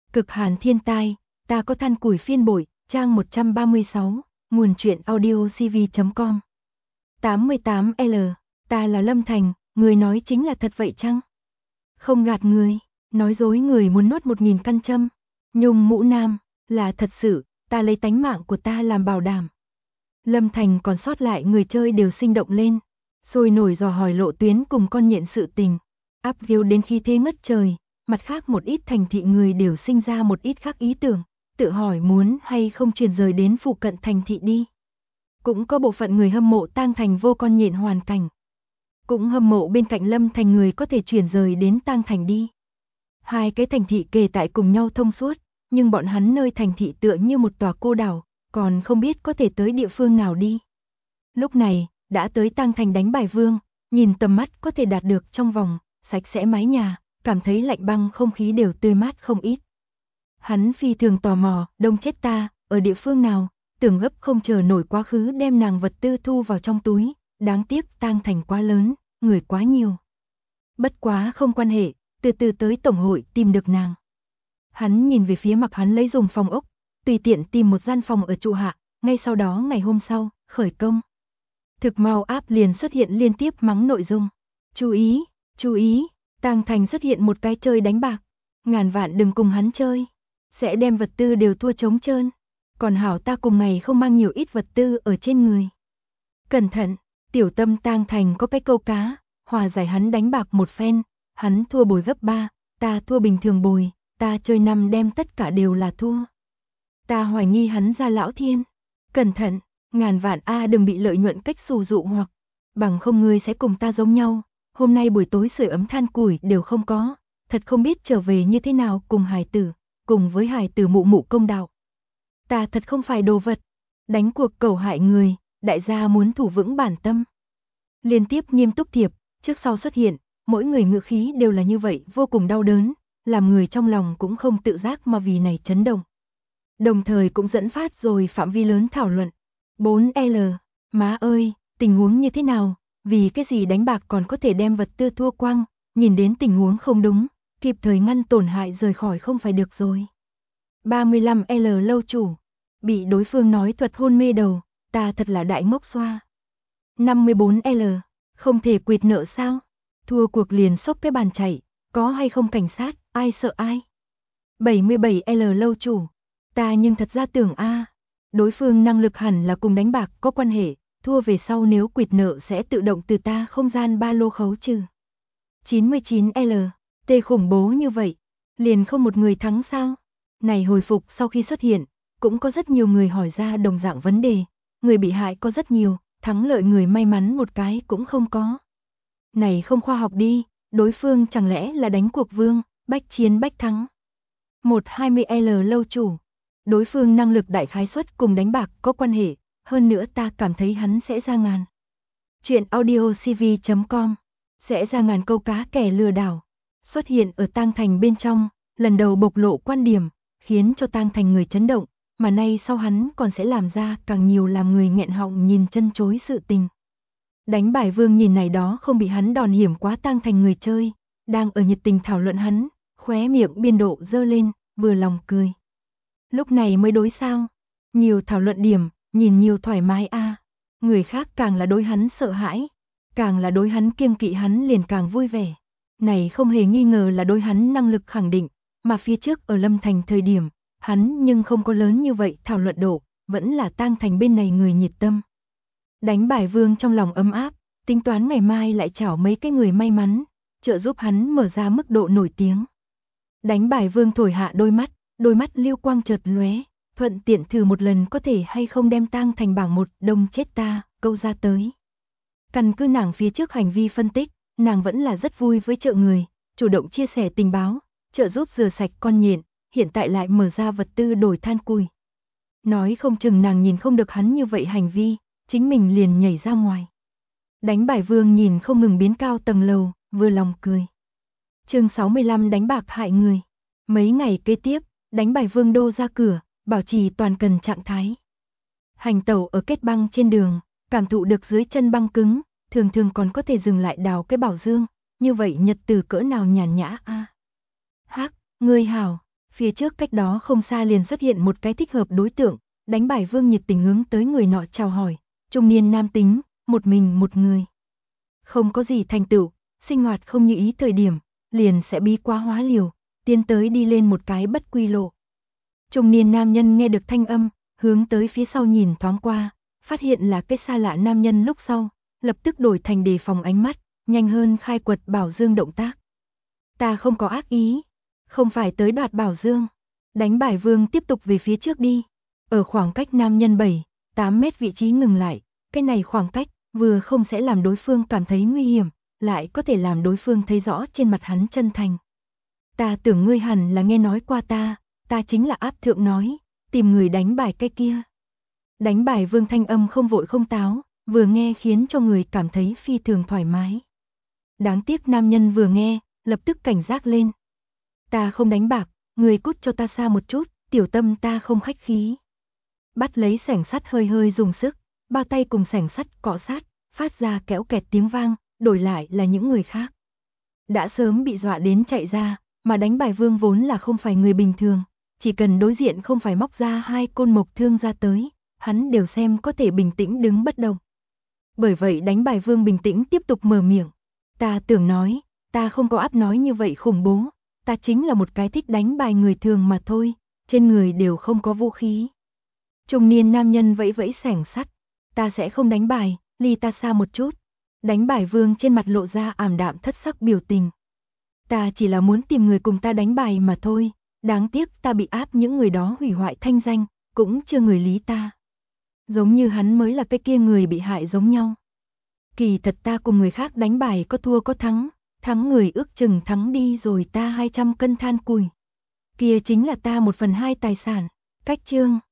Cực hàn thiên tai, ta có than củi phiên bội, trang 136, nguồn truyện audio cv.com. 88L, ta là Lâm Thành, người nói chính là thật vậy chăng? Không gạt người, nói dối người muốn nuốt 1000 căn châm. Nhung Mũ Nam, là thật sự, ta lấy tánh mạng của ta làm bảo đảm. Lâm Thành còn sót lại người chơi đều sinh động lên, sôi nổi dò hỏi Lộ Tuyến cùng con nhện sự tình. Áp viêu đến khi thế ngất trời, mặt khác một ít thành thị người đều sinh ra một ít khác ý tưởng, tự hỏi muốn hay không chuyển rời đến phụ cận thành thị đi. Cũng có bộ phận người hâm mộ Tang Thành vô con nhện hoàn cảnh. Cũng hâm mộ bên cạnh Lâm Thành người có thể chuyển rời đến Tang Thành đi. Hai cái thành thị kề tại cùng nhau thông suốt, nhưng bọn hắn nơi thành thị tựa như một tòa cô đảo, còn không biết có thể tới địa phương nào đi. Lúc này, đã tới Tang Thành đánh bài vương, nhìn tầm mắt có thể đạt được trong vòng, sạch sẽ mái nhà, cảm thấy lạnh băng không khí đều tươi mát không ít. Hắn phi thường tò mò, đông chết ta, ở địa phương nào, tưởng gấp không chờ nổi quá khứ đem nàng vật tư thu vào trong túi, đáng tiếc Tang Thành quá lớn, người quá nhiều. Bất quá không quan hệ, từ từ tới tổng hội tìm được nàng. Hắn nhìn về phía mặc hắn lấy dùng phòng ốc, tùy tiện tìm một gian phòng ở trụ hạ, ngay sau đó ngày hôm sau, khởi công. Thực mau áp liền xuất hiện liên tiếp mắng nội dung. Chú ý, Tang Thành xuất hiện một cái chơi đánh bạc. Ngàn vạn đừng cùng hắn chơi. Sẽ đem vật tư đều thua trống trơn. Còn hảo ta cùng ngày không mang nhiều ít vật tư ở trên người. Cẩn thận, tiểu tâm Tang Thành có cái câu cá, hòa giải hắn đánh bạc một phen. Hắn thua bồi gấp 3, ta thua bình thường bồi, ta chơi 5 đem tất cả đều là thua. Ta hoài nghi hắn ra lão thiên. Cẩn thận, ngàn vạn đừng bị lợi nhuận cách xù dụ hoặc, bằng không ngươi sẽ cùng ta giống nhau. Hôm nay buổi tối sưởi ấm than củi đều không có, thật không biết trở về như thế nào cùng hài tử, cùng với hài tử mụ mụ công đạo. Ta thật không phải đồ vật, đánh cuộc cẩu hại người, đại gia muốn thủ vững bản tâm. Liên tiếp nghiêm túc thiệp, trước sau xuất hiện, mỗi người ngữ khí đều là như vậy, vô cùng đau đớn, làm người trong lòng cũng không tự giác mà vì này chấn động. Đồng thời cũng dẫn phát rồi phạm vi lớn thảo luận. 4L, má ơi, tình huống như thế nào? Vì cái gì đánh bạc còn có thể đem vật tư thua quăng, nhìn đến tình huống không đúng, kịp thời ngăn tổn hại rời khỏi không phải được rồi. 35L lâu chủ, bị đối phương nói thuật hôn mê đầu, ta thật là đại ngốc xoa. 54L, không thể quỵt nợ sao? Thua cuộc liền xốc cái bàn chạy, có hay không cảnh sát, ai sợ ai? 77L lâu chủ, ta nhưng thật ra tưởng đối phương năng lực hẳn là cùng đánh bạc có quan hệ, thua về sau nếu quỵt nợ sẽ tự động từ ta không gian ba lô khấu trừ. 99L, tê khủng bố như vậy, liền không một người thắng sao? Này hồi phục sau khi xuất hiện, cũng có rất nhiều người hỏi ra đồng dạng vấn đề, người bị hại có rất nhiều, thắng lợi người may mắn một cái cũng không có. Này không khoa học đi, đối phương chẳng lẽ là đánh cuộc vương, bách chiến bách thắng. 120L lâu chủ, đối phương năng lực đại khái suất cùng đánh bạc có quan hệ, hơn nữa ta cảm thấy hắn sẽ ra ngàn. Chuyện audio cv.com, sẽ ra ngàn câu cá kẻ lừa đảo, xuất hiện ở Tang Thành bên trong, lần đầu bộc lộ quan điểm, khiến cho Tang Thành người chấn động, mà nay sau hắn còn sẽ làm ra càng nhiều làm người nghẹn họng nhìn chân chối sự tình. Đánh bài vương nhìn này đó không bị hắn đòn hiểm quá Tang Thành người chơi, đang ở nhiệt tình thảo luận hắn, khóe miệng biên độ dơ lên, vừa lòng cười. Lúc này mới đối sao, nhiều thảo luận điểm, nhìn nhiều thoải mái người khác càng là đối hắn sợ hãi, càng là đối hắn kiêng kỵ hắn liền càng vui vẻ. Này không hề nghi ngờ là đối hắn năng lực khẳng định, mà phía trước ở Lâm Thành thời điểm, hắn nhưng không có lớn như vậy thảo luận độ, vẫn là Tang Thành bên này người nhiệt tâm. Đánh bài vương trong lòng ấm áp, tính toán ngày mai lại chảo mấy cái người may mắn, trợ giúp hắn mở ra mức độ nổi tiếng. Đánh bài vương thổi hạ đôi mắt lưu quang chợt lóe, thuận tiện thử một lần có thể hay không đem Tang Thành bảng 1 đông chết ta, câu ra tới. Căn cứ nàng phía trước hành vi phân tích, nàng vẫn là rất vui với trợ người, chủ động chia sẻ tình báo, trợ giúp rửa sạch con nhện, hiện tại lại mở ra vật tư đổi than củi. Nói không chừng nàng nhìn không được hắn như vậy hành vi, chính mình liền nhảy ra ngoài. Đánh bài vương nhìn không ngừng biến cao tầng lầu, vừa lòng cười. Chương 65 đánh bạc hại người. Mấy ngày kế tiếp, đánh bài vương đô ra cửa, bảo trì toàn cần trạng thái. Hành tẩu ở kết băng trên đường, cảm thụ được dưới chân băng cứng, thường thường còn có thể dừng lại đào cái bảo dương, như vậy nhật từ cỡ nào nhàn nhã Hắc, ngươi hảo, Phía trước cách đó không xa liền xuất hiện một cái thích hợp đối tượng, đánh bài vương nhiệt tình hướng tới người nọ chào hỏi, trung niên nam tính, một mình một người. Không có gì thành tựu, sinh hoạt không như ý thời điểm, liền sẽ bí quá hóa liều, tiến tới đi lên một cái bất quy lộ. Trung niên nam nhân nghe được thanh âm, hướng tới phía sau nhìn thoáng qua, phát hiện là cái xa lạ nam nhân lúc sau, lập tức đổi thành đề phòng ánh mắt, nhanh hơn khai quật Bảo Dương động tác. Ta không có ác ý, không phải tới đoạt Bảo Dương. Đánh bài vương tiếp tục về phía trước đi, ở khoảng cách nam nhân 7-8 mét vị trí ngừng lại, cái này khoảng cách vừa không sẽ làm đối phương cảm thấy nguy hiểm, lại có thể làm đối phương thấy rõ trên mặt hắn chân thành. Ta tưởng ngươi hẳn là nghe nói qua ta chính là áp thượng nói, tìm người đánh bài cái kia. Đánh bài vương thanh âm không vội không táo, vừa nghe khiến cho người cảm thấy phi thường thoải mái. Đáng tiếc nam nhân vừa nghe, lập tức cảnh giác lên. Ta không đánh bạc, người cút cho ta xa một chút, tiểu tâm ta không khách khí. Bắt lấy xẻng sắt hơi hơi dùng sức, bao tay cùng xẻng sắt cọ sát, phát ra kéo kẹt tiếng vang, đổi lại là những người khác. Đã sớm bị dọa đến chạy ra, mà đánh bài vương vốn là không phải người bình thường, chỉ cần đối diện không phải móc ra 2 côn mộc thương ra tới, hắn đều xem có thể bình tĩnh đứng bất động. Bởi vậy đánh bài vương bình tĩnh tiếp tục mở miệng. Ta tưởng nói, ta không có áp nói như vậy khủng bố, ta chính là một cái thích đánh bài người thường mà thôi, trên người đều không có vũ khí. Trung niên nam nhân vẫy vẫy xẻng sắt, ta sẽ không đánh bài, ly ta xa một chút. Đánh bài vương trên mặt lộ ra ảm đạm thất sắc biểu tình. Ta chỉ là muốn tìm người cùng ta đánh bài mà thôi, đáng tiếc ta bị áp những người đó hủy hoại thanh danh, cũng chưa người lý ta. Giống như hắn mới là cái kia người bị hại giống nhau. Kỳ thật ta cùng người khác đánh bài có thua có thắng, thắng người ước chừng thắng đi rồi ta 200 cân than củi. Kia chính là ta 1/2 tài sản. Cách chương